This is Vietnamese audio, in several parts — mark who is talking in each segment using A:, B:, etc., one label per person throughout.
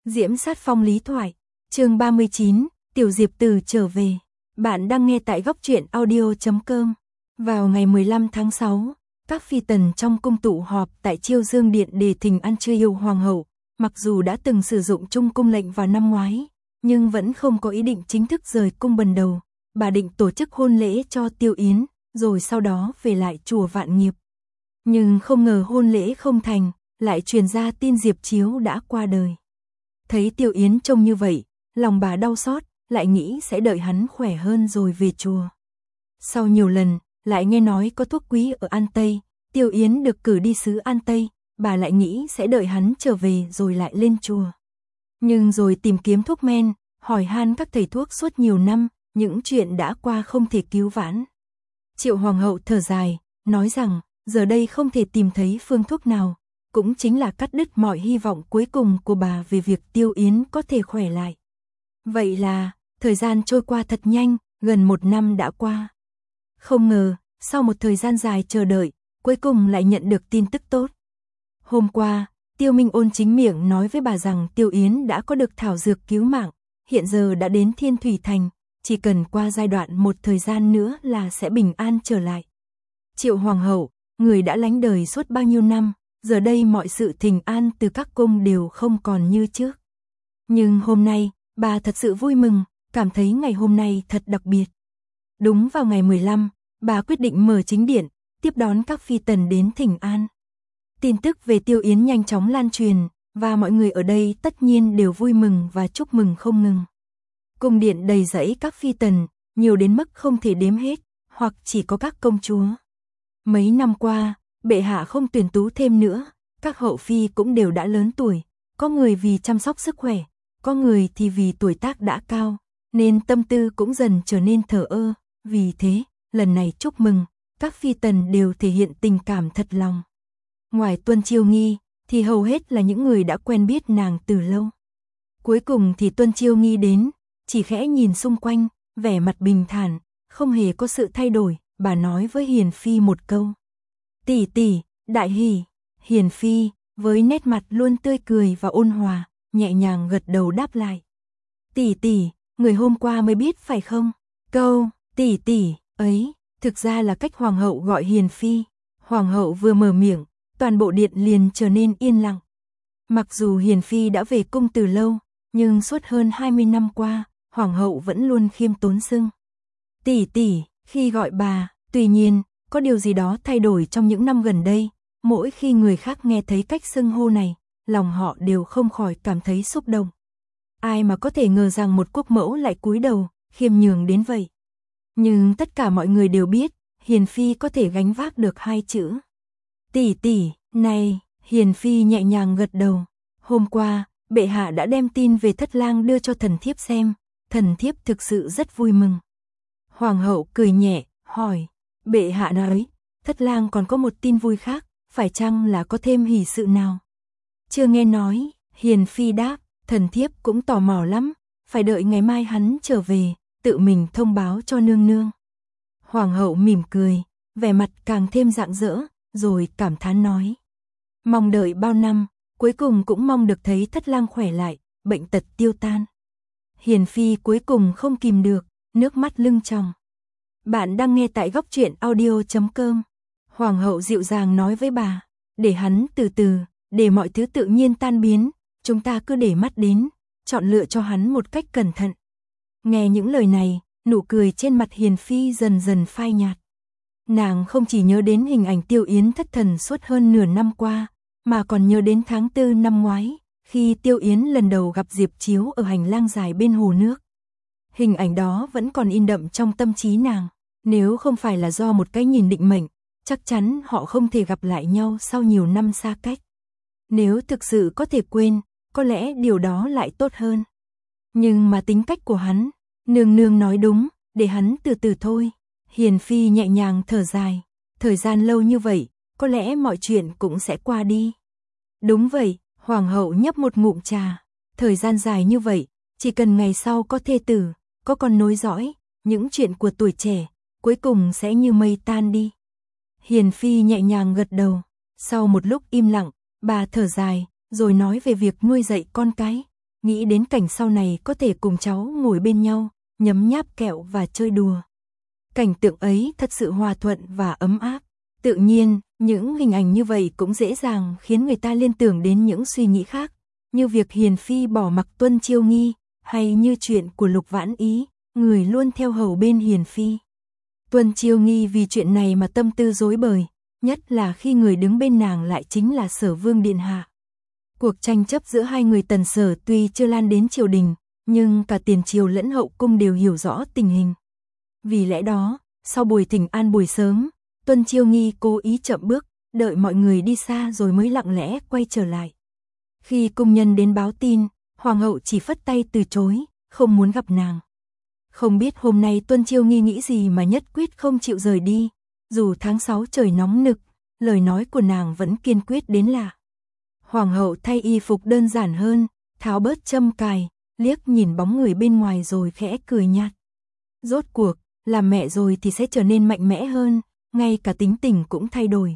A: Diễm sát phong lý thoại, chương 39, Tiểu Diệp Từ trở về. Bạn đang nghe tại góc truyện audio.com. Vào ngày 15 tháng 6, các phi tần trong cung tụ họp tại Chiêu Dương Điện để thỉnh an Chưa Yêu Hoàng hậu. Mặc dù đã từng sử dụng trung cung lệnh vào năm ngoái, nhưng vẫn không có ý định chính thức rời cung ban đầu. Bà định tổ chức hôn lễ cho Tiêu Yến, rồi sau đó về lại chùa Vạn Nghiệp. Nhưng không ngờ hôn lễ không thành, lại truyền ra tin Diệp Chiếu đã qua đời. Thấy Tiêu Yến trông như vậy, lòng bà đau xót, lại nghĩ sẽ đợi hắn khỏe hơn rồi về chùa. Sau nhiều lần, lại nghe nói có thuốc quý ở An Tây, Tiêu Yến được cử đi xứ An Tây, bà lại nghĩ sẽ đợi hắn trở về rồi lại lên chùa. Nhưng rồi tìm kiếm thuốc men, hỏi han các thầy thuốc suốt nhiều năm, những chuyện đã qua không thể cứu vãn. Triệu Hoàng hậu thở dài, nói rằng, giờ đây không thể tìm thấy phương thuốc nào, cũng chính là cắt đứt mọi hy vọng cuối cùng của bà về việc Tiêu Yến có thể khỏe lại. Vậy là, thời gian trôi qua thật nhanh, gần 1 năm đã qua. Không ngờ, sau một thời gian dài chờ đợi, cuối cùng lại nhận được tin tức tốt. Hôm qua, Tiêu Minh Ôn chính miệng nói với bà rằng Tiêu Yến đã có được thảo dược cứu mạng, hiện giờ đã đến Thiên Thủy Thành, chỉ cần qua giai đoạn một thời gian nữa là sẽ bình an trở lại. Triệu Hoàng hậu, người đã lánh đời suốt bao nhiêu năm, giờ đây mọi sự thình an từ các cung đều không còn như trước. Nhưng hôm nay, bà thật sự vui mừng, cảm thấy ngày hôm nay thật đặc biệt. Đúng vào ngày 15, bà quyết định mở chính điện, tiếp đón các phi tần đến thỉnh an. Tin tức về Tiêu Yến nhanh chóng lan truyền, và mọi người ở đây tất nhiên đều vui mừng và chúc mừng không ngừng. Cung điện đầy rẫy các phi tần, nhiều đến mức không thể đếm hết, hoặc chỉ có các công chúa. Mấy năm qua, bệ hạ không tuyển tú thêm nữa, các hậu phi cũng đều đã lớn tuổi, có người vì chăm sóc sức khỏe, có người thì vì tuổi tác đã cao, nên tâm tư cũng dần trở nên thờ ơ. Vì thế, lần này chúc mừng, các phi tần đều thể hiện tình cảm thật lòng. Ngoài Tuân Chiêu Nghi, thì hầu hết là những người đã quen biết nàng từ lâu. Cuối cùng thì Tuân Chiêu Nghi đến, chỉ khẽ nhìn xung quanh, vẻ mặt bình thản, không hề có sự thay đổi, bà nói với Hiền Phi một câu. Tỷ tỷ, đại hỉ. Hiền Phi, với nét mặt luôn tươi cười và ôn hòa, nhẹ nhàng gật đầu đáp lại. Tỷ tỷ, người hôm qua mới biết phải không? Câu, tỷ tỷ, ấy, thực ra là cách Hoàng hậu gọi Hiền Phi. Hoàng hậu vừa mở miệng, toàn bộ điện liền trở nên yên lặng. Mặc dù Hiền Phi đã về cung từ lâu, nhưng suốt hơn 20 năm qua, Hoàng hậu vẫn luôn khiêm tốn xưng tỷ tỷ khi gọi bà. Tuy nhiên, có điều gì đó thay đổi trong những năm gần đây, mỗi khi người khác nghe thấy cách xưng hô này, lòng họ đều không khỏi cảm thấy xúc động. Ai mà có thể ngờ rằng một quốc mẫu lại cúi đầu, khiêm nhường đến vậy. Nhưng tất cả mọi người đều biết, Hiền Phi có thể gánh vác được 2 chữ. Tỷ tỷ, này, Hiền Phi nhẹ nhàng gật đầu. Hôm qua, bệ hạ đã đem tin về Thất Lang đưa cho thần thiếp xem, thần thiếp thực sự rất vui mừng. Hoàng hậu cười nhẹ, hỏi, bệ hạ nói, Thất Lang còn có một tin vui khác, phải chăng là có thêm hỷ sự nào? Chưa nghe nói, Hiền Phi đáp, thần thiếp cũng tò mò lắm, phải đợi ngày mai hắn trở về, tự mình thông báo cho nương nương. Hoàng hậu mỉm cười, vẻ mặt càng thêm rạng rỡ, rồi cảm thán nói. Mong đợi bao năm, cuối cùng cũng mong được thấy Thất Lang khỏe lại, bệnh tật tiêu tan. Hiền Phi cuối cùng không kìm được, nước mắt lưng tròng. Bạn đang nghe tại góc truyện audio.com. Hoàng hậu dịu dàng nói với bà, để hắn từ từ, để mọi thứ tự nhiên tan biến, chúng ta cứ để mắt đến, chọn lựa cho hắn một cách cẩn thận. Nghe những lời này, nụ cười trên mặt Hiền Phi dần dần phai nhạt. Nàng không chỉ nhớ đến hình ảnh Tiêu Yến thất thần suốt hơn nửa năm qua, mà còn nhớ đến tháng 4 năm ngoái, khi Tiêu Yến lần đầu gặp Diệp Chiếu ở hành lang dài bên hồ nước. Hình ảnh đó vẫn còn in đậm trong tâm trí nàng, nếu không phải là do một cái nhìn định mệnh, chắc chắn họ không thể gặp lại nhau sau nhiều năm xa cách. Nếu thực sự có thể quên, có lẽ điều đó lại tốt hơn. Nhưng mà tính cách của hắn, nương nương nói đúng, để hắn từ từ thôi. Hiền Phi nhẹ nhàng thở dài, thời gian lâu như vậy, có lẽ mọi chuyện cũng sẽ qua đi. Đúng vậy, Hoàng hậu nhấp một ngụm trà, thời gian dài như vậy, chỉ cần ngày sau có thê tử, có con nối dõi, những chuyện của tuổi trẻ, cuối cùng sẽ như mây tan đi. Hiền Phi nhẹ nhàng gật đầu, sau một lúc im lặng, bà thở dài, rồi nói về việc nuôi dạy con cái. nghĩ đến cảnh sau này có thể cùng cháu ngồi bên nhau, nhấm nháp kẹo và chơi đùa. Cảnh tượng ấy thật sự hòa thuận và ấm áp. Tự nhiên, những hình ảnh như vậy cũng dễ dàng khiến người ta liên tưởng đến những suy nghĩ khác, như việc Hiền Phi bỏ mặc Tuân Chiêu Nghi, hay như chuyện của Lục Vãn Ý, người luôn theo hầu bên Hiền Phi. Tuân Chiêu Nghi vì chuyện này mà tâm tư rối bời, nhất là khi người đứng bên nàng lại chính là Sở Vương điện hạ. Cuộc tranh chấp giữa hai người Tần Sở tuy chưa lan đến triều đình, nhưng cả tiền triều lẫn hậu cung đều hiểu rõ tình hình. Vì lẽ đó, sau buổi thỉnh an buổi sớm, Tuân Chiêu Nghi cố ý chậm bước, đợi mọi người đi xa rồi mới lặng lẽ quay trở lại. Khi cung nhân đến báo tin, hoàng hậu chỉ phất tay từ chối, không muốn gặp nàng. Không biết hôm nay Tuân Chiêu Nghi nghĩ gì mà nhất quyết không chịu rời đi, dù tháng 6 trời nóng nực, lời nói của nàng vẫn kiên quyết đến lạ. Hoàng hậu thay y phục đơn giản hơn, tháo bớt châm cài, liếc nhìn bóng người bên ngoài rồi khẽ cười nhạt. Rốt cuộc, làm mẹ rồi thì sẽ trở nên mạnh mẽ hơn, ngay cả tính tình cũng thay đổi.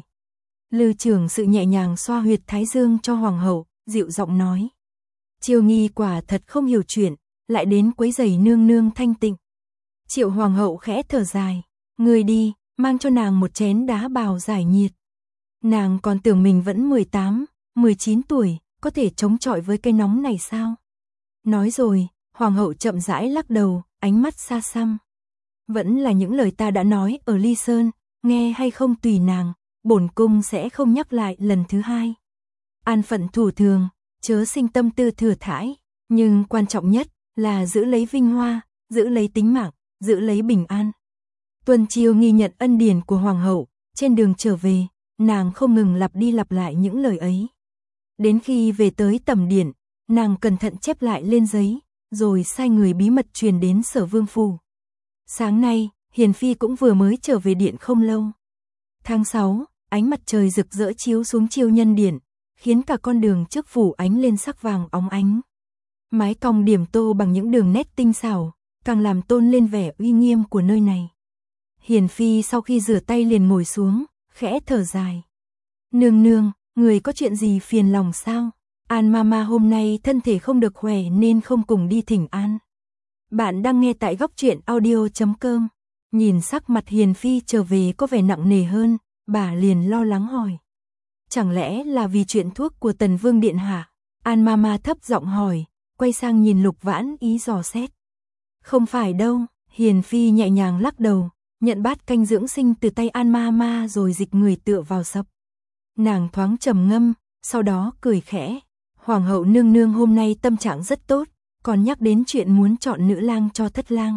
A: Lư Trường Sự nhẹ nhàng xoa huyệt thái dương cho hoàng hậu, dịu giọng nói. Chiêu Nghi quả thật không hiểu chuyện, lại đến quấy rầy nương nương thanh tịnh. Triệu hoàng hậu khẽ thở dài, người đi, mang cho nàng một chén đá bào giải nhiệt. Nàng còn tưởng mình vẫn 18, 19 tuổi, có thể chống chọi với cái nóng này sao? Nói rồi, hoàng hậu chậm rãi lắc đầu, ánh mắt xa xăm. Vẫn là những lời ta đã nói ở Ly Sơn, nghe hay không tùy nàng, bổn cung sẽ không nhắc lại lần thứ hai. An phận thủ thường, chớ sinh tâm tư thừa thãi, nhưng quan trọng nhất là giữ lấy vinh hoa, giữ lấy tính mạng, giữ lấy bình an. Tuân Chiêu Nghi nhận ân điển của hoàng hậu, trên đường trở về, nàng không ngừng lặp đi lặp lại những lời ấy. Đến khi về tới tẩm điện, nàng cẩn thận chép lại lên giấy, rồi sai người bí mật truyền đến Sở Vương phủ. Sáng nay, Hiền Phi cũng vừa mới trở về điện không lâu. Tháng 6, ánh mặt trời rực rỡ chiếu xuống Chiêu Nhân điện, khiến cả con đường trước phủ ánh lên sắc vàng óng ánh. Mái cong điểm tô bằng những đường nét tinh xảo, càng làm tôn lên vẻ uy nghiêm của nơi này. Hiền Phi sau khi rửa tay liền ngồi xuống, khẽ thở dài. Nương nương, người có chuyện gì phiền lòng sao? An Mama hôm nay thân thể không được khỏe nên không cùng đi thỉnh an. Bạn đang nghe tại góc truyện audio.com. Nhìn sắc mặt Hiền Phi trở về có vẻ nặng nề hơn, bà liền lo lắng hỏi. Chẳng lẽ là vì chuyện thuốc của Tần Vương điện hạ? An Mama thấp giọng hỏi, quay sang nhìn Lục Vãn Ý dò xét. Không phải đâu, Hiền Phi nhẹ nhàng lắc đầu, nhận bát canh dưỡng sinh từ tay An Mama rồi dịch người tựa vào sập. Nàng thoáng trầm ngâm, sau đó cười khẽ. Hoàng hậu nương nương hôm nay tâm trạng rất tốt, còn nhắc đến chuyện muốn chọn nữ lang cho thất lang.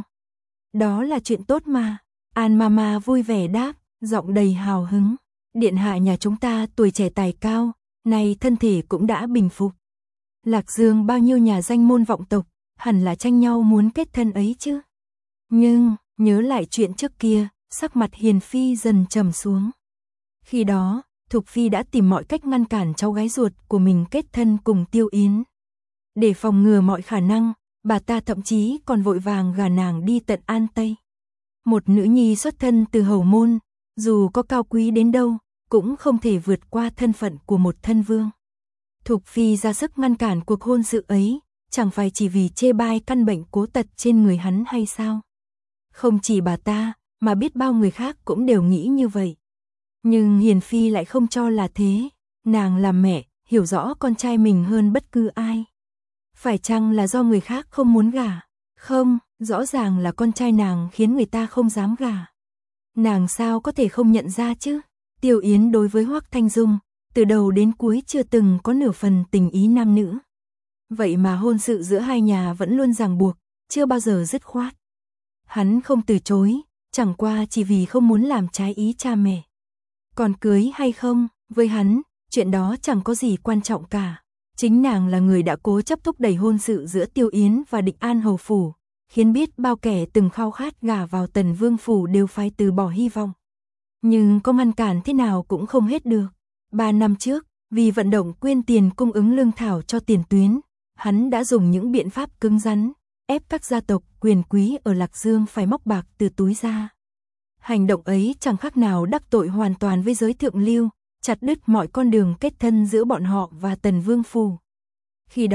A: Đó là chuyện tốt mà. An Mama vui vẻ đáp, giọng đầy hào hứng. Điện hạ nhà chúng ta tuổi trẻ tài cao, nay thân thể cũng đã bình phục. Lạc Dương bao nhiêu nhà danh môn vọng tộc, hẳn là tranh nhau muốn kết thân ấy chứ. Nhưng, nhớ lại chuyện trước kia, sắc mặt Hiền Phi dần trầm xuống. Khi đó, Thục Phi đã tìm mọi cách ngăn cản cháu gái ruột của mình kết thân cùng Tiêu Yến. Để phòng ngừa mọi khả năng, bà ta thậm chí còn vội vàng gả nàng đi tận An Tây. Một nữ nhi xuất thân từ hầu môn, dù có cao quý đến đâu, cũng không thể vượt qua thân phận của một thân vương. Thục Phi ra sức ngăn cản cuộc hôn sự ấy, chẳng phải chỉ vì chê bai căn bệnh cố tật trên người hắn hay sao? Không chỉ bà ta, mà biết bao người khác cũng đều nghĩ như vậy. Nhưng Hiền Phi lại không cho là thế, nàng làm mẹ, hiểu rõ con trai mình hơn bất cứ ai. Phải chăng là do người khác không muốn gả? Không, rõ ràng là con trai nàng khiến người ta không dám gả. Nàng sao có thể không nhận ra chứ? Tiêu Yến đối với Hoắc Thanh Dung, từ đầu đến cuối chưa từng có nửa phần tình ý nam nữ. Vậy mà hôn sự giữa hai nhà vẫn luôn ràng buộc, chưa bao giờ dứt khoát. Hắn không từ chối, chẳng qua chỉ vì không muốn làm trái ý cha mẹ. Còn cưới hay không, với hắn, chuyện đó chẳng có gì quan trọng cả. Chính nàng là người đã cố chấp thúc đẩy hôn sự giữa Tiêu Yến và Định An hầu phủ, khiến biết bao kẻ từng khao khát gả vào Tần Vương phủ đều phải từ bỏ hy vọng. Nhưng có ngăn cản thế nào cũng không hết được. 3 năm trước, vì vận động quyên tiền cung ứng lương thảo cho tiền tuyến, hắn đã dùng những biện pháp cứng rắn, ép các gia tộc quyền quý ở Lạc Dương phải móc bạc từ túi ra. Hành động ấy chẳng khác nào đắc tội hoàn toàn với giới thượng lưu, chặt đứt mọi con đường kết thân giữa bọn họ và Tần Vương phủ. Khi đó,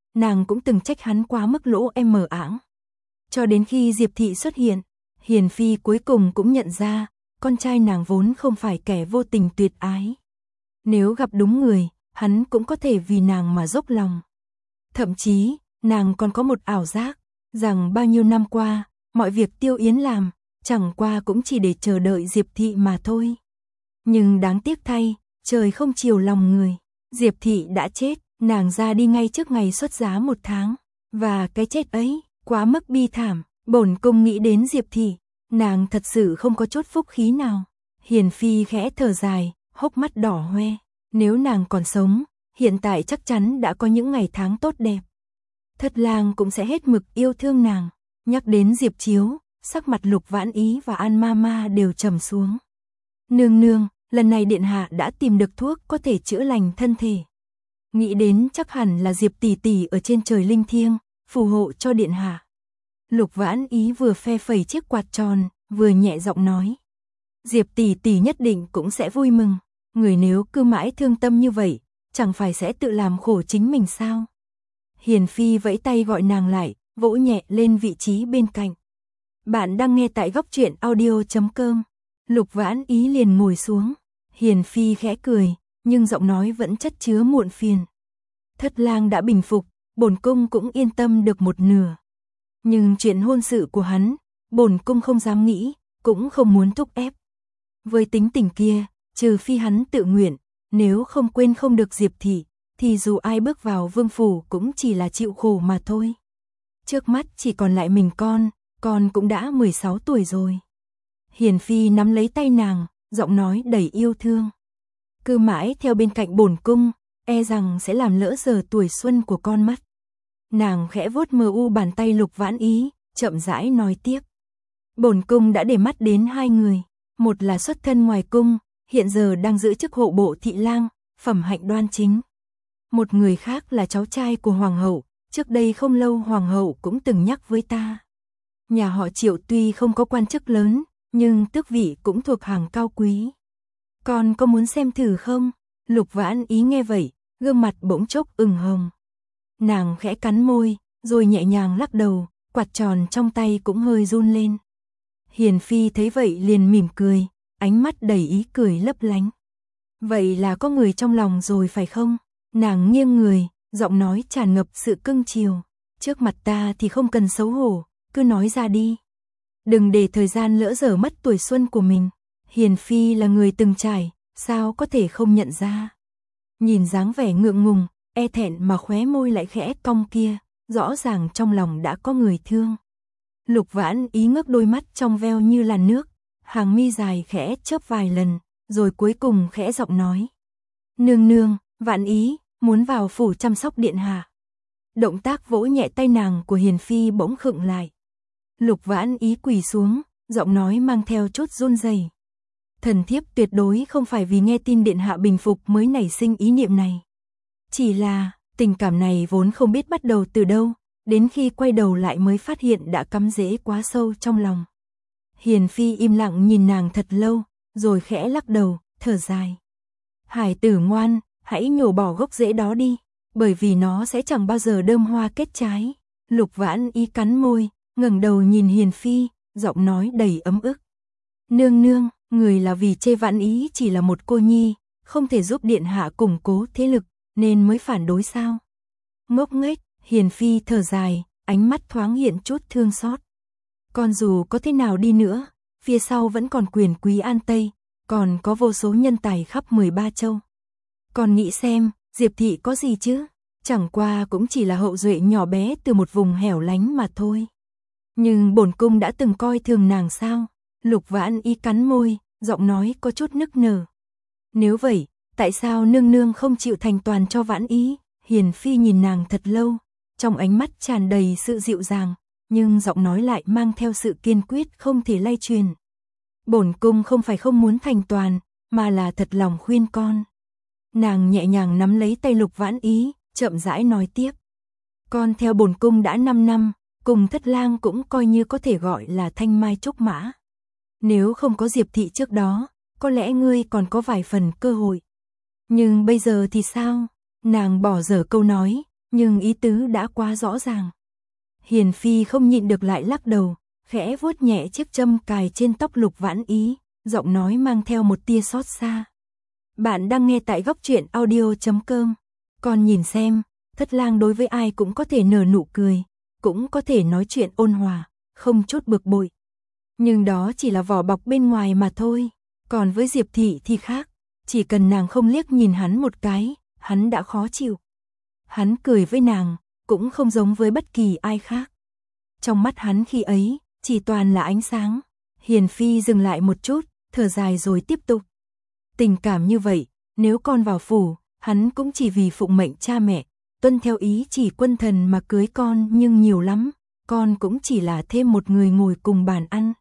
A: nàng cũng từng trách hắn quá mức lỗ mờ ảng. Cho đến khi Diệp Thị xuất hiện, Hiền Phi cuối cùng cũng nhận ra, con trai nàng vốn không phải kẻ vô tình tuyệt ái. Nếu gặp đúng người, hắn cũng có thể vì nàng mà dốc lòng. Thậm chí, nàng còn có một ảo giác, rằng bao nhiêu năm qua, mọi việc Tiêu Yến làm, chẳng qua cũng chỉ để chờ đợi Diệp Thị mà thôi. Nhưng đáng tiếc thay, trời không chiều lòng người. Diệp Thị đã chết, nàng ra đi ngay trước ngày xuất giá 1 tháng. Và cái chết ấy, quá mức bi thảm, bổn cung nghĩ đến Diệp Thị, nàng thật sự không có chút phúc khí nào. Hiền Phi khẽ thở dài, hốc mắt đỏ hoe. Nếu nàng còn sống, hiện tại chắc chắn đã có những ngày tháng tốt đẹp. Thất lang cũng sẽ hết mực yêu thương nàng. Nhắc đến Diệp Chiếu, sắc mặt Lục Vãn Ý và An Mama đều trầm xuống. Nương nương, lần này điện hạ đã tìm được thuốc có thể chữa lành thân thể. Nghĩ đến chắc hẳn là Diệp tỷ tỷ ở trên trời linh thiêng, phù hộ cho điện hạ. Lục Vãn Ý vừa phe phẩy chiếc quạt tròn, vừa nhẹ giọng nói. Diệp tỷ tỷ nhất định cũng sẽ vui mừng. Người nếu cứ mãi thương tâm như vậy, chẳng phải sẽ tự làm khổ chính mình sao? Hiền Phi vẫy tay gọi nàng lại, vỗ nhẹ lên vị trí bên cạnh. Bạn đang nghe tại góc truyện audio.com. Lục Vãn Ý liền ngồi xuống. Hiền Phi khẽ cười, nhưng giọng nói vẫn chất chứa muộn phiền. Thất lang đã bình phục, bổn cung cũng yên tâm được một nửa. Nhưng chuyện hôn sự của hắn, bổn cung không dám nghĩ, cũng không muốn thúc ép. Với tính tình kia, trừ phi hắn tự nguyện, nếu không quên không được Diệp Thị, thì dù ai bước vào vương phủ cũng chỉ là chịu khổ mà thôi. Trước mắt chỉ còn lại mình con cũng đã 16 tuổi rồi. Hiền Phi nắm lấy tay nàng, giọng nói đầy yêu thương. Cứ mãi theo bên cạnh bổn cung, e rằng sẽ làm lỡ giờ tuổi xuân của con mất. Nàng khẽ vuốt mờ u bàn tay Lục Vãn Ý, chậm rãi nói tiếp. Bổn cung đã để mắt đến 2 người, một là xuất thân ngoài cung, hiện giờ đang giữ chức hộ bộ thị lang, phẩm hạnh đoan chính. Một người khác là cháu trai của hoàng hậu, trước đây không lâu hoàng hậu cũng từng nhắc với ta. Nhà họ Triệu tuy không có quan chức lớn, nhưng tước vị cũng thuộc hàng cao quý. Con có muốn xem thử không? Lục Vãn Ý nghe vậy, gương mặt bỗng chốc ửng hồng. Nàng khẽ cắn môi, rồi nhẹ nhàng lắc đầu, quạt tròn trong tay cũng hơi run lên. Hiền Phi thấy vậy liền mỉm cười, ánh mắt đầy ý cười lấp lánh. Vậy là có người trong lòng rồi phải không? Nàng nghiêng người, giọng nói tràn ngập sự cưng chiều. Trước mặt ta thì không cần xấu hổ, cứ nói ra đi. Đừng để thời gian lỡ dở mất tuổi xuân của mình. Hiền Phi là người từng trải, sao có thể không nhận ra. Nhìn dáng vẻ ngượng ngùng, e thẹn mà khóe môi lại khẽ cong kia, rõ ràng trong lòng đã có người thương. Lục Vãn Ý ngước đôi mắt trong veo như làn nước, hàng mi dài khẽ chớp vài lần, rồi cuối cùng khẽ giọng nói. Nương nương, Vãn Ý, muốn vào phủ chăm sóc điện hạ. Động tác vỗ nhẹ tay nàng của Hiền Phi bỗng khựng lại. Lục Vãn Ý quỳ xuống, giọng nói mang theo chút run rẩy. Thần thiếp tuyệt đối không phải vì nghe tin điện hạ bình phục mới nảy sinh ý niệm này. Chỉ là, tình cảm này vốn không biết bắt đầu từ đâu, đến khi quay đầu lại mới phát hiện đã cắm rễ quá sâu trong lòng. Hiền Phi im lặng nhìn nàng thật lâu, rồi khẽ lắc đầu, thở dài. Hải tử ngoan, hãy nhổ bỏ gốc rễ đó đi, bởi vì nó sẽ chẳng bao giờ đơm hoa kết trái. Lục Vãn Ý cắn môi, ngẩng đầu nhìn Hiền Phi, giọng nói đầy ấm ức. Nương nương, người là vì chê Vãn Ý chỉ là một cô nhi, không thể giúp điện hạ củng cố thế lực, nên mới phản đối sao? Ngốc nghếch, Hiền Phi thở dài, ánh mắt thoáng hiện chút thương xót. Còn dù có thế nào đi nữa, phía sau vẫn còn quyền quý An Tây, còn có vô số nhân tài khắp 13 châu. Còn nghĩ xem, Diệp Thị có gì chứ? Chẳng qua cũng chỉ là hậu duệ nhỏ bé từ một vùng hẻo lánh mà thôi. Nhưng bổn cung đã từng coi thường nàng sao? Lục Vãn Ý cắn môi, giọng nói có chút nức nở. Nếu vậy, tại sao nương nương không chịu thành toàn cho Vãn Ý? Hiền Phi nhìn nàng thật lâu, trong ánh mắt tràn đầy sự dịu dàng, nhưng giọng nói lại mang theo sự kiên quyết không thể lay truyền. Bổn cung không phải không muốn thành toàn, mà là thật lòng khuyên con. Nàng nhẹ nhàng nắm lấy tay Lục Vãn Ý, chậm rãi nói tiếp. Con theo bổn cung đã 5 năm, cùng Thất lang cũng coi như có thể gọi là thanh mai trúc mã. Nếu không có Diệp Thị trước đó, có lẽ ngươi còn có vài phần cơ hội. Nhưng bây giờ thì sao? Nàng bỏ dở câu nói, nhưng ý tứ đã quá rõ ràng. Hiền Phi không nhịn được lại lắc đầu, khẽ vuốt nhẹ chiếc châm cài trên tóc Lục Vãn Ý, giọng nói mang theo một tia xót xa. Bạn đang nghe tại goctruyện.audio.com. Con nhìn xem, Thất Lang đối với ai cũng có thể nở nụ cười, cũng có thể nói chuyện ôn hòa, không chút bực bội. Nhưng đó chỉ là vỏ bọc bên ngoài mà thôi. Còn với Diệp Thị thì khác, chỉ cần nàng không liếc nhìn hắn một cái, hắn đã khó chịu. Hắn cười với nàng, cũng không giống với bất kỳ ai khác. Trong mắt hắn khi ấy, chỉ toàn là ánh sáng. Hiền Phi dừng lại một chút, thở dài rồi tiếp tục. Tình cảm như vậy, nếu con vào phủ, hắn cũng chỉ vì phụng mệnh cha mẹ, tuân theo ý chỉ quân thần mà cưới con, nhưng nhiều lắm, con cũng chỉ là thêm một người ngồi cùng bàn ăn.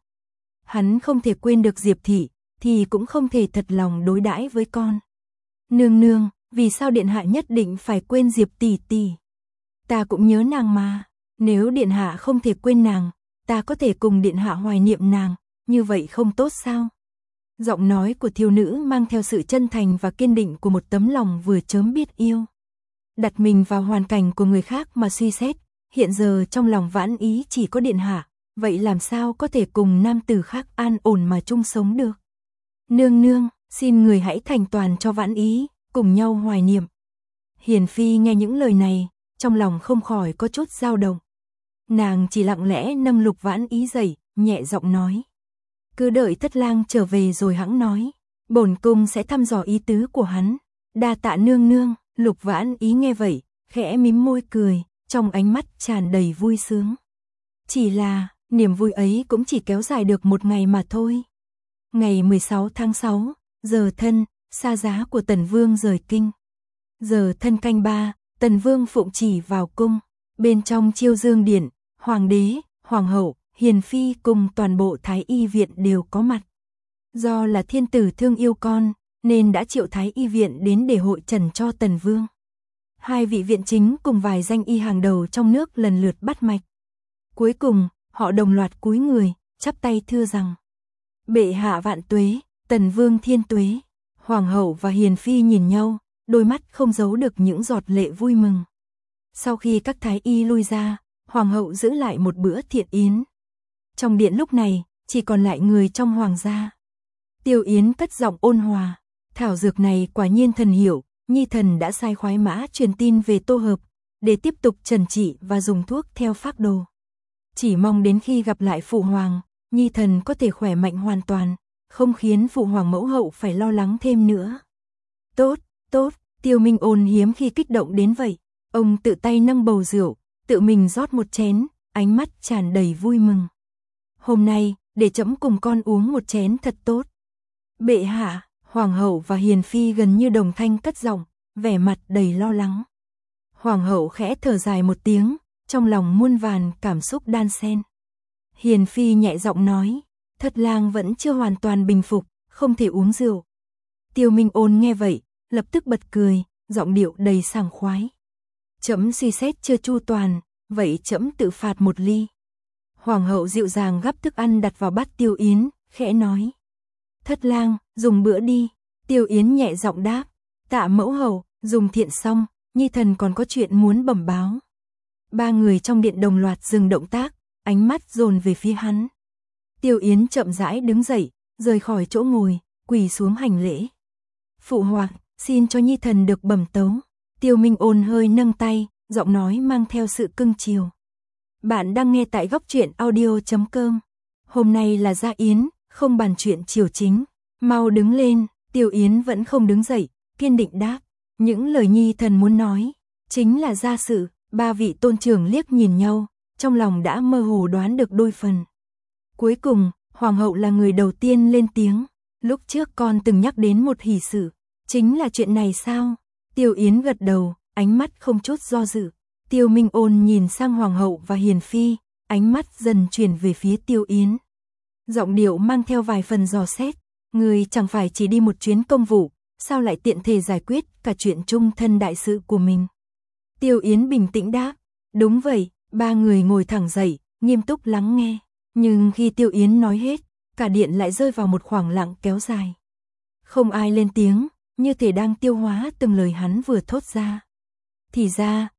A: Hắn không thể quên được Diệp Thị, thì cũng không thể thật lòng đối đãi với con. Nương nương, vì sao điện hạ nhất định phải quên Diệp tỷ tỷ? Ta cũng nhớ nàng mà, nếu điện hạ không thể quên nàng, ta có thể cùng điện hạ hoài niệm nàng, như vậy không tốt sao? Giọng nói của thiếu nữ mang theo sự chân thành và kiên định của một tấm lòng vừa chớm biết yêu. Đặt mình vào hoàn cảnh của người khác mà suy xét, hiện giờ trong lòng Vãn Ý chỉ có điện hạ, vậy làm sao có thể cùng nam tử khác an ổn mà chung sống được? Nương nương, xin người hãy thành toàn cho Vãn Ý, cùng nhau hoài niệm. Hiền Phi nghe những lời này, trong lòng không khỏi có chút dao động. Nàng chỉ lặng lẽ nâng Lục Vãn Ý dậy, nhẹ giọng nói. Cứ đợi Thất Lang trở về rồi hẵng nói, bổn cung sẽ thăm dò ý tứ của hắn. Đa tạ nương nương. Lục Vãn Ý nghe vậy, khẽ mím môi cười, trong ánh mắt tràn đầy vui sướng. Chỉ là, niềm vui ấy cũng chỉ kéo dài được một ngày mà thôi. Ngày 16 tháng 6, giờ thân, xa giá của Tần Vương rời kinh. Giờ thân canh 3, Tần Vương phụng chỉ vào cung. Bên trong Chiêu Dương Điện, Hoàng đế, Hoàng hậu, Hiền Phi cùng toàn bộ Thái Y viện đều có mặt. Do là thiên tử thương yêu con, nên đã triệu Thái Y viện đến để hội trần cho Tần Vương. Hai vị viện chính cùng vài danh y hàng đầu trong nước lần lượt bắt mạch. Cuối cùng, họ đồng loạt cúi người, chắp tay thưa rằng: Bệ hạ vạn tuế, Tần Vương thiên tuế. Hoàng hậu và Hiền Phi nhìn nhau, đôi mắt không giấu được những giọt lệ vui mừng. Sau khi các thái y lui ra, Hoàng hậu giữ lại một bữa thiện yến. Trong điện lúc này, chỉ còn lại người trong hoàng gia. Tiêu Yến cất giọng ôn hòa. Thảo dược này quả nhiên thần hiệu, Nhi thần đã sai khoái mã truyền tin về Tô Hợp, để tiếp tục trần trị và dùng thuốc theo phác đồ. Chỉ mong đến khi gặp lại phụ hoàng, Nhi thần có thể khỏe mạnh hoàn toàn, không khiến phụ hoàng mẫu hậu phải lo lắng thêm nữa. Tốt, tốt, Tiêu Minh Ôn hiếm khi kích động đến vậy. Ông tự tay nâng bầu rượu, tự mình rót một chén, ánh mắt tràn đầy vui mừng. Hôm nay, để trẫm cùng con uống một chén thật tốt. Bệ hạ. Hoàng hậu và Hiền Phi gần như đồng thanh cất giọng, vẻ mặt đầy lo lắng. Hoàng hậu khẽ thở dài một tiếng, trong lòng muôn vàn cảm xúc đan xen. Hiền Phi nhẹ giọng nói, Thất Lang vẫn chưa hoàn toàn bình phục, không thể uống rượu. Tiêu Minh Ôn nghe vậy, lập tức bật cười, giọng điệu đầy sảng khoái. Trẫm suy xét chưa chu toàn, vậy trẫm tự phạt một ly. Hoàng hậu dịu dàng gắp thức ăn đặt vào bát Tiêu Yến, khẽ nói. Thất Lang, dùng bữa đi. Tiêu Yến nhẹ giọng đáp. Tạ mẫu hậu, dùng thiện xong, Nhi thần còn có chuyện muốn bẩm báo. Ba người trong điện đồng loạt dừng động tác, ánh mắt dồn về phía hắn. Tiêu Yến chậm rãi đứng dậy, rời khỏi chỗ ngồi, quỳ xuống hành lễ. Phụ hoàng, xin cho Nhi thần được bẩm tấu. Tiêu Minh Ôn hơi nâng tay, giọng nói mang theo sự cưng chiều. Bạn đang nghe tại goctruyện.audio.com. Hôm nay là gia yến, không bàn chuyện triều chính. Mau đứng lên. Tiêu Yến vẫn không đứng dậy, kiên định đáp. Những lời Nhi thần muốn nói, chính là gia sự. Ba vị tôn trưởng liếc nhìn nhau, trong lòng đã mơ hồ đoán được đôi phần. Cuối cùng, Hoàng hậu là người đầu tiên lên tiếng. Lúc trước con từng nhắc đến một hỷ sự. Chính là chuyện này sao? Tiêu Yến gật đầu, ánh mắt không chút do dự. Tiêu Minh Ôn nhìn sang Hoàng hậu và Hiền Phi, ánh mắt dần chuyển về phía Tiêu Yến. Giọng điệu mang theo vài phần dò xét. Người chẳng phải chỉ đi một chuyến công vụ, sao lại tiện thể giải quyết cả chuyện chung thân đại sự của mình? Tiêu Yến bình tĩnh đáp. Đúng vậy. Ba người ngồi thẳng dậy, nghiêm túc lắng nghe. Nhưng khi Tiêu Yến nói hết, cả điện lại rơi vào một khoảng lặng kéo dài. Không ai lên tiếng, như thể đang tiêu hóa từng lời hắn vừa thốt ra. Thì ra,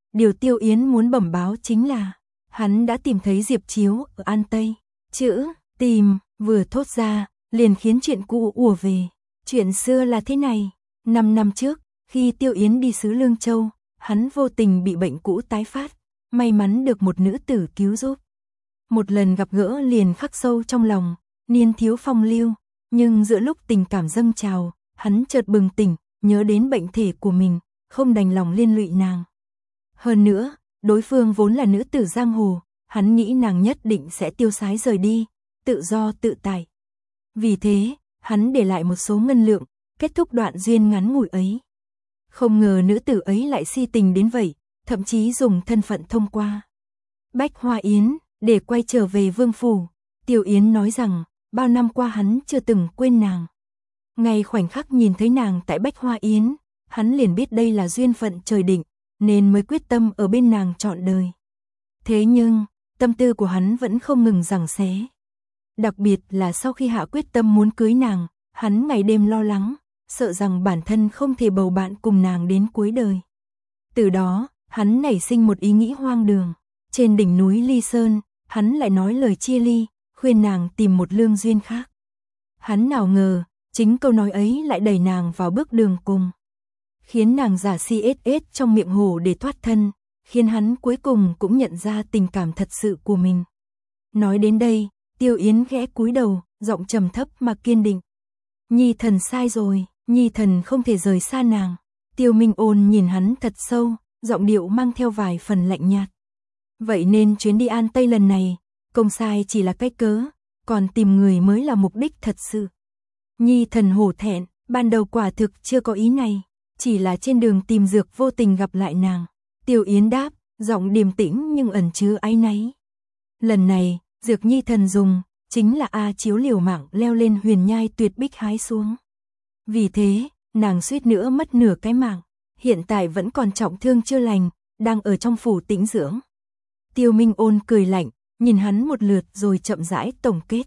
A: điều Tiêu Yến muốn bẩm báo chính là hắn đã tìm thấy Diệp Chiếu ở An Tây. Chữ tìm vừa thốt ra, liền khiến chuyện cũ ùa về. Chuyện xưa là thế này, 5 năm trước, khi Tiêu Yến đi xứ Lương Châu, hắn vô tình bị bệnh cũ tái phát, may mắn được một nữ tử cứu giúp. Một lần gặp gỡ liền khắc sâu trong lòng, niên thiếu phong lưu, nhưng giữa lúc tình cảm dâng trào, hắn chợt bừng tỉnh, nhớ đến bệnh thể của mình, không đành lòng liên lụy nàng. Hơn nữa, đối phương vốn là nữ tử giang hồ, hắn nghĩ nàng nhất định sẽ tiêu sái rời đi, tự do tự tại. Vì thế, hắn để lại một số ngân lượng, kết thúc đoạn duyên ngắn ngủi ấy. Không ngờ nữ tử ấy lại si tình đến vậy, thậm chí dùng thân phận thông qua Bách Hoa Yến để quay trở về vương phủ. Tiêu Yến nói rằng, bao năm qua hắn chưa từng quên nàng. Ngay khoảnh khắc nhìn thấy nàng tại Bách Hoa Yến, hắn liền biết đây là duyên phận trời định, nên mới quyết tâm ở bên nàng trọn đời. Thế nhưng, tâm tư của hắn vẫn không ngừng giằng xé. Đặc biệt là sau khi hạ quyết tâm muốn cưới nàng, hắn ngày đêm lo lắng, sợ rằng bản thân không thể bầu bạn cùng nàng đến cuối đời. Từ đó, hắn nảy sinh một ý nghĩ hoang đường. Trên đỉnh núi Ly Sơn, hắn lại nói lời chia ly, khuyên nàng tìm một lương duyên khác. Hắn nào ngờ, chính câu nói ấy lại đẩy nàng vào bước đường cùng, khiến nàng giả CSS trong miệng hổ để thoát thân, khiến hắn cuối cùng cũng nhận ra tình cảm thật sự của mình. Nói đến đây, Tiêu Yến khẽ cúi đầu, giọng trầm thấp mà kiên định. Nhi thần sai rồi, Nhi thần không thể rời xa nàng. Tiêu Minh Ôn nhìn hắn thật sâu, giọng điệu mang theo vài phần lạnh nhạt. Vậy nên chuyến đi An Tây lần này, công sai chỉ là cái cớ, còn tìm người mới là mục đích thật sự. Nhi thần hổ thẹn, ban đầu quả thực chưa có ý này, chỉ là trên đường tìm dược vô tình gặp lại nàng. Tiêu Yến đáp, giọng điềm tĩnh nhưng ẩn chứa áy náy. Lần này, dược Nhi thần dùng, chính là A Chiếu liều mạng leo lên huyền nhai tuyệt bích hái xuống. Vì thế, nàng suýt nữa mất nửa cái mạng, hiện tại vẫn còn trọng thương chưa lành, đang ở trong phủ tĩnh dưỡng. Tiêu Minh Ôn cười lạnh, nhìn hắn một lượt rồi chậm rãi tổng kết.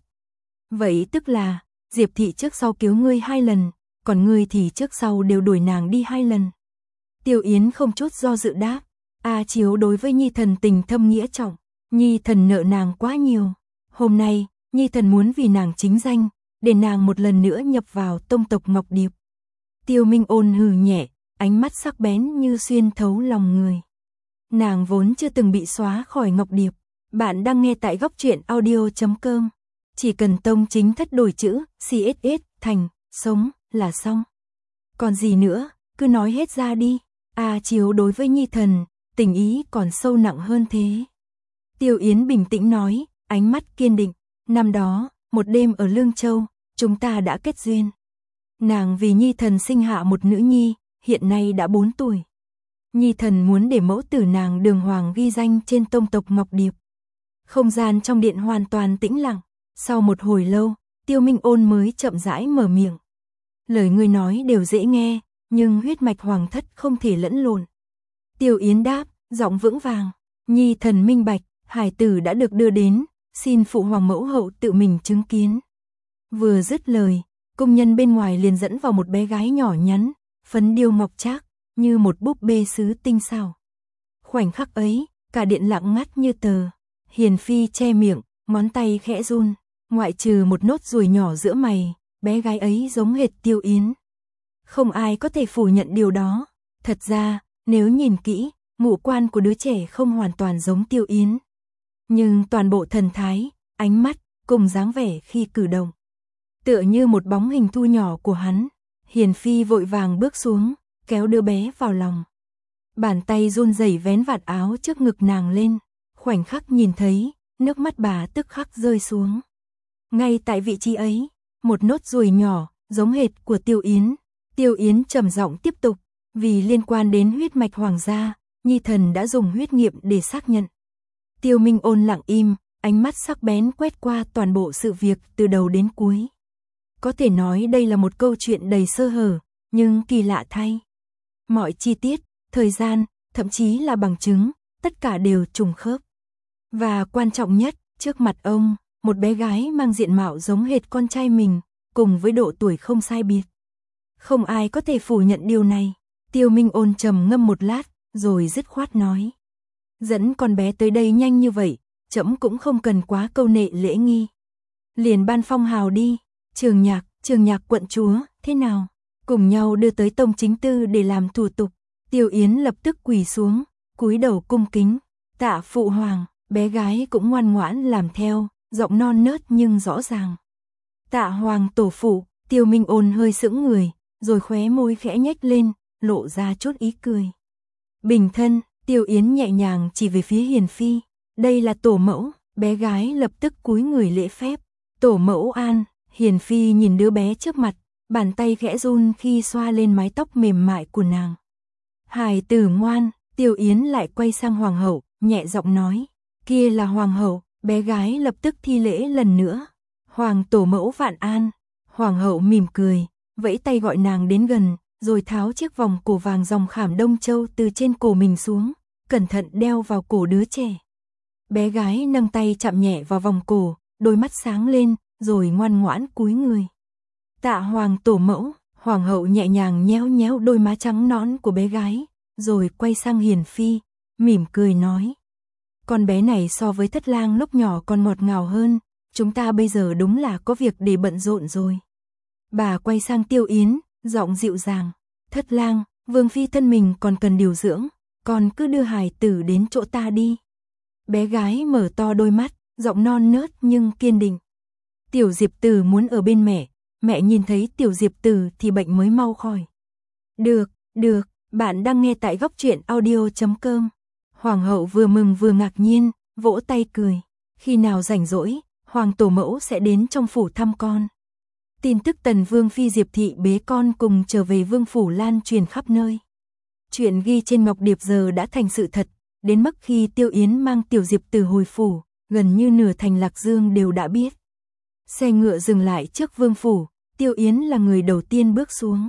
A: Vậy tức là, Diệp thị trước sau cứu ngươi 2 lần, còn ngươi thì trước sau đều đuổi nàng đi 2 lần. Tiêu Yến không chút do dự đáp, A Chiếu đối với Nhi thần tình thâm nghĩa trọng, Nhi thần nợ nàng quá nhiều. Hôm nay, Nhi thần muốn vì nàng chính danh, để nàng một lần nữa nhập vào tông tộc Ngọc Điệp. Tiêu Minh Ôn hừ nhẹ, ánh mắt sắc bén như xuyên thấu lòng người. Nàng vốn chưa từng bị xóa khỏi Ngọc Điệp. Bạn đang nghe tại góc truyện audio.com. Chỉ cần tông chính thất đổi chữ CSS thành sống là xong. Còn gì nữa, cứ nói hết ra đi. A Chiếu đối với Nhi thần, tình ý còn sâu nặng hơn thế. Tiêu Yến bình tĩnh nói, ánh mắt kiên định. Năm đó, một đêm ở Lương Châu, chúng ta đã kết duyên. Nàng vì Nhi thần sinh hạ một nữ nhi, hiện nay đã 4 tuổi. Nhi thần muốn để mẫu tử nàng đường hoàng ghi danh trên tông tộc Ngọc Điệp. Không gian trong điện hoàn toàn tĩnh lặng. Sau một hồi lâu, Tiêu Minh Ôn mới chậm rãi mở miệng. Lời ngươi nói đều dễ nghe, nhưng huyết mạch hoàng thất không thể lẫn lộn. Tiêu Yến đáp, giọng vững vàng. Nhi thần minh bạch, hải tử đã được đưa đến, xin phụ hoàng mẫu hậu tự mình chứng kiến. Vừa dứt lời, công nhân bên ngoài liền dẫn vào một bé gái nhỏ nhắn, phấn điêu ngọc trác, như một búp bê sứ tinh xảo. Khoảnh khắc ấy, cả điện lặng ngắt như tờ. Hiền phi che miệng, ngón tay khẽ run, ngoại trừ một nốt ruồi nhỏ giữa mày, bé gái ấy giống hệt Tiêu Yến. Không ai có thể phủ nhận điều đó. Thật ra, nếu nhìn kỹ, ngũ quan của đứa trẻ không hoàn toàn giống Tiêu Yến. Nhưng toàn bộ thần thái, ánh mắt, cùng dáng vẻ khi cử động, tựa như một bóng hình thu nhỏ của hắn. Hiền phi vội vàng bước xuống, kéo đứa bé vào lòng. Bàn tay run rẩy vén vạt áo trước ngực nàng lên. Khoảnh khắc nhìn thấy, nước mắt bà tức khắc rơi xuống. Ngay tại vị trí ấy, một nốt ruồi nhỏ, giống hệt của Tiêu Yến. Tiêu Yến trầm giọng tiếp tục, vì liên quan đến huyết mạch hoàng gia, Nhi thần đã dùng huyết nghiệm để xác nhận. Tiêu Minh Ôn lặng im, ánh mắt sắc bén quét qua toàn bộ sự việc từ đầu đến cuối. Có thể nói đây là một câu chuyện đầy sơ hở, nhưng kỳ lạ thay. Mọi chi tiết, thời gian, thậm chí là bằng chứng, tất cả đều trùng khớp. Và quan trọng nhất, trước mặt ông, một bé gái mang diện mạo giống hệt con trai mình, cùng với độ tuổi không sai biệt. Không ai có thể phủ nhận điều này. Tiêu Minh Ôn trầm ngâm một lát, rồi dứt khoát nói. Dẫn con bé tới đây nhanh như vậy, trẫm cũng không cần quá câu nệ lễ nghi. Liền ban phong hào đi, Trường Nhạc quận chúa, thế nào? Cùng nhau đưa tới tông chính tư để làm thủ tục. Tiêu Yến lập tức quỳ xuống, cúi đầu cung kính. Tạ phụ hoàng, bé gái cũng ngoan ngoãn làm theo, giọng non nớt nhưng rõ ràng. Tạ hoàng tổ phụ, Tiêu Minh Ôn hơi sững người, rồi khóe môi khẽ nhếch lên, lộ ra chút ý cười. Bình thân, Tiêu Yến nhẹ nhàng chỉ về phía Hiền Phi. Đây là tổ mẫu, bé gái lập tức cúi người lễ phép. Tổ mẫu an, Hiền Phi nhìn đứa bé trước mặt, bàn tay khẽ run khi xoa lên mái tóc mềm mại của nàng. Hài tử ngoan, Tiêu Yến lại quay sang hoàng hậu, nhẹ giọng nói. Kia là hoàng hậu, bé gái lập tức thi lễ lần nữa. Hoàng tổ mẫu vạn an. Hoàng hậu mỉm cười, vẫy tay gọi nàng đến gần, rồi tháo chiếc vòng cổ vàng dòng khảm Đông Châu từ trên cổ mình xuống, cẩn thận đeo vào cổ đứa trẻ. Bé gái nâng tay chạm nhẹ vào vòng cổ, đôi mắt sáng lên, rồi ngoan ngoãn cúi người. Tạ hoàng tổ mẫu, hoàng hậu nhẹ nhàng nhéo nhéo đôi má trắng nõn của bé gái, rồi quay sang Hiền Phi, mỉm cười nói. Con bé này so với Thất Lang lúc nhỏ còn ngọt ngào hơn, chúng ta bây giờ đúng là có việc để bận rộn rồi. Bà quay sang Tiêu Yến, giọng dịu dàng. Thất Lang, Vương Phi thân mình còn cần điều dưỡng, con cứ đưa hài tử đến chỗ ta đi. Bé gái mở to đôi mắt, giọng non nớt nhưng kiên định. Tiểu Diệp Tử muốn ở bên mẹ, mẹ nhìn thấy Tiểu Diệp Tử thì bệnh mới mau khỏi. Được, bạn đang nghe tại góc truyện audio.com. Hoàng hậu vừa mừng vừa ngạc nhiên, vỗ tay cười. Khi nào rảnh rỗi, Hoàng tổ mẫu sẽ đến trong phủ thăm con. Tin tức Tần Vương Phi Diệp Thị bế con cùng trở về vương phủ lan truyền khắp nơi. Chuyện ghi trên ngọc điệp giờ đã thành sự thật, đến mức khi Tiêu Yến mang Tiểu Diệp Tử hồi phủ, gần như nửa thành Lạc Dương đều đã biết. Xe ngựa dừng lại trước vương phủ, Tiêu Yến là người đầu tiên bước xuống.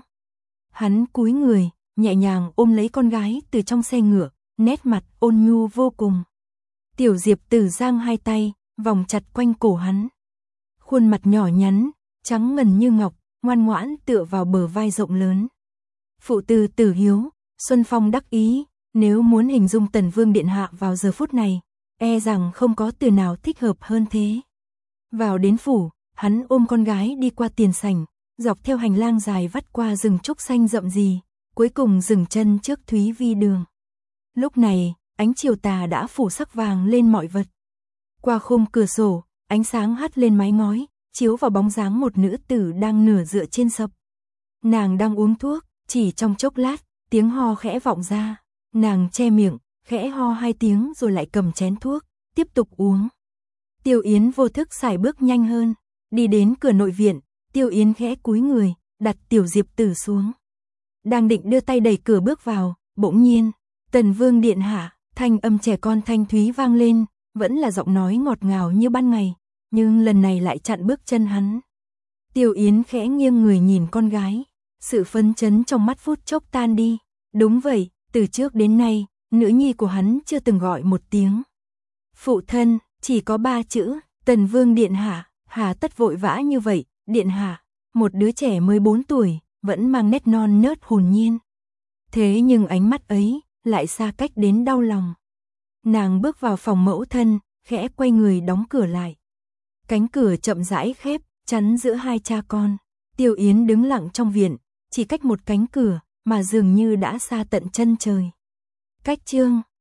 A: Hắn cúi người, nhẹ nhàng ôm lấy con gái từ trong xe ngựa, nét mặt ôn nhu vô cùng. Tiểu Diệp Tử giang hai tay, vòng chặt quanh cổ hắn. Khuôn mặt nhỏ nhắn, trắng ngần như ngọc, ngoan ngoãn tựa vào bờ vai rộng lớn. Phụ tử Tử Hiếu, Xuân Phong đắc ý, nếu muốn hình dung Tần Vương điện hạ vào giờ phút này, e rằng không có từ nào thích hợp hơn thế. Vào đến phủ, hắn ôm con gái đi qua tiền sảnh, dọc theo hành lang dài vắt qua rừng trúc xanh rậm rì, cuối cùng dừng chân trước Thúy Vi đường. Lúc này, ánh chiều tà đã phủ sắc vàng lên mọi vật. Qua khung cửa sổ, ánh sáng hắt lên mái ngói, chiếu vào bóng dáng một nữ tử đang nửa dựa trên sập. Nàng đang uống thuốc, chỉ trong chốc lát, tiếng ho khẽ vọng ra. Nàng che miệng, khẽ ho 2 tiếng rồi lại cầm chén thuốc, tiếp tục uống. Tiêu Yến vô thức sải bước nhanh hơn, đi đến cửa nội viện, Tiêu Yến khẽ cúi người, đặt Tiểu Diệp Tử xuống. Đang định đưa tay đẩy cửa bước vào, bỗng nhiên, Tần Vương điện hạ, thanh âm trẻ con thanh thúy vang lên, vẫn là giọng nói ngọt ngào như ban ngày, nhưng lần này lại chặn bước chân hắn. Tiêu Yến khẽ nghiêng người nhìn con gái, sự phấn chấn trong mắt phút chốc tan đi. Đúng vậy, từ trước đến nay, nữ nhi của hắn chưa từng gọi một tiếng phụ thân, chỉ có 3 chữ, Tần Vương điện hạ. Hà tất vội vã như vậy, điện hạ, một đứa trẻ mới 4 tuổi, vẫn mang nét non nớt hồn nhiên. Thế nhưng ánh mắt ấy, lại xa cách đến đau lòng. Nàng bước vào phòng mẫu thân, khẽ quay người đóng cửa lại. Cánh cửa chậm rãi khép, chắn giữa hai cha con. Tiêu Yến đứng lặng trong viện, chỉ cách một cánh cửa, mà dường như đã xa tận chân trời. Cách chương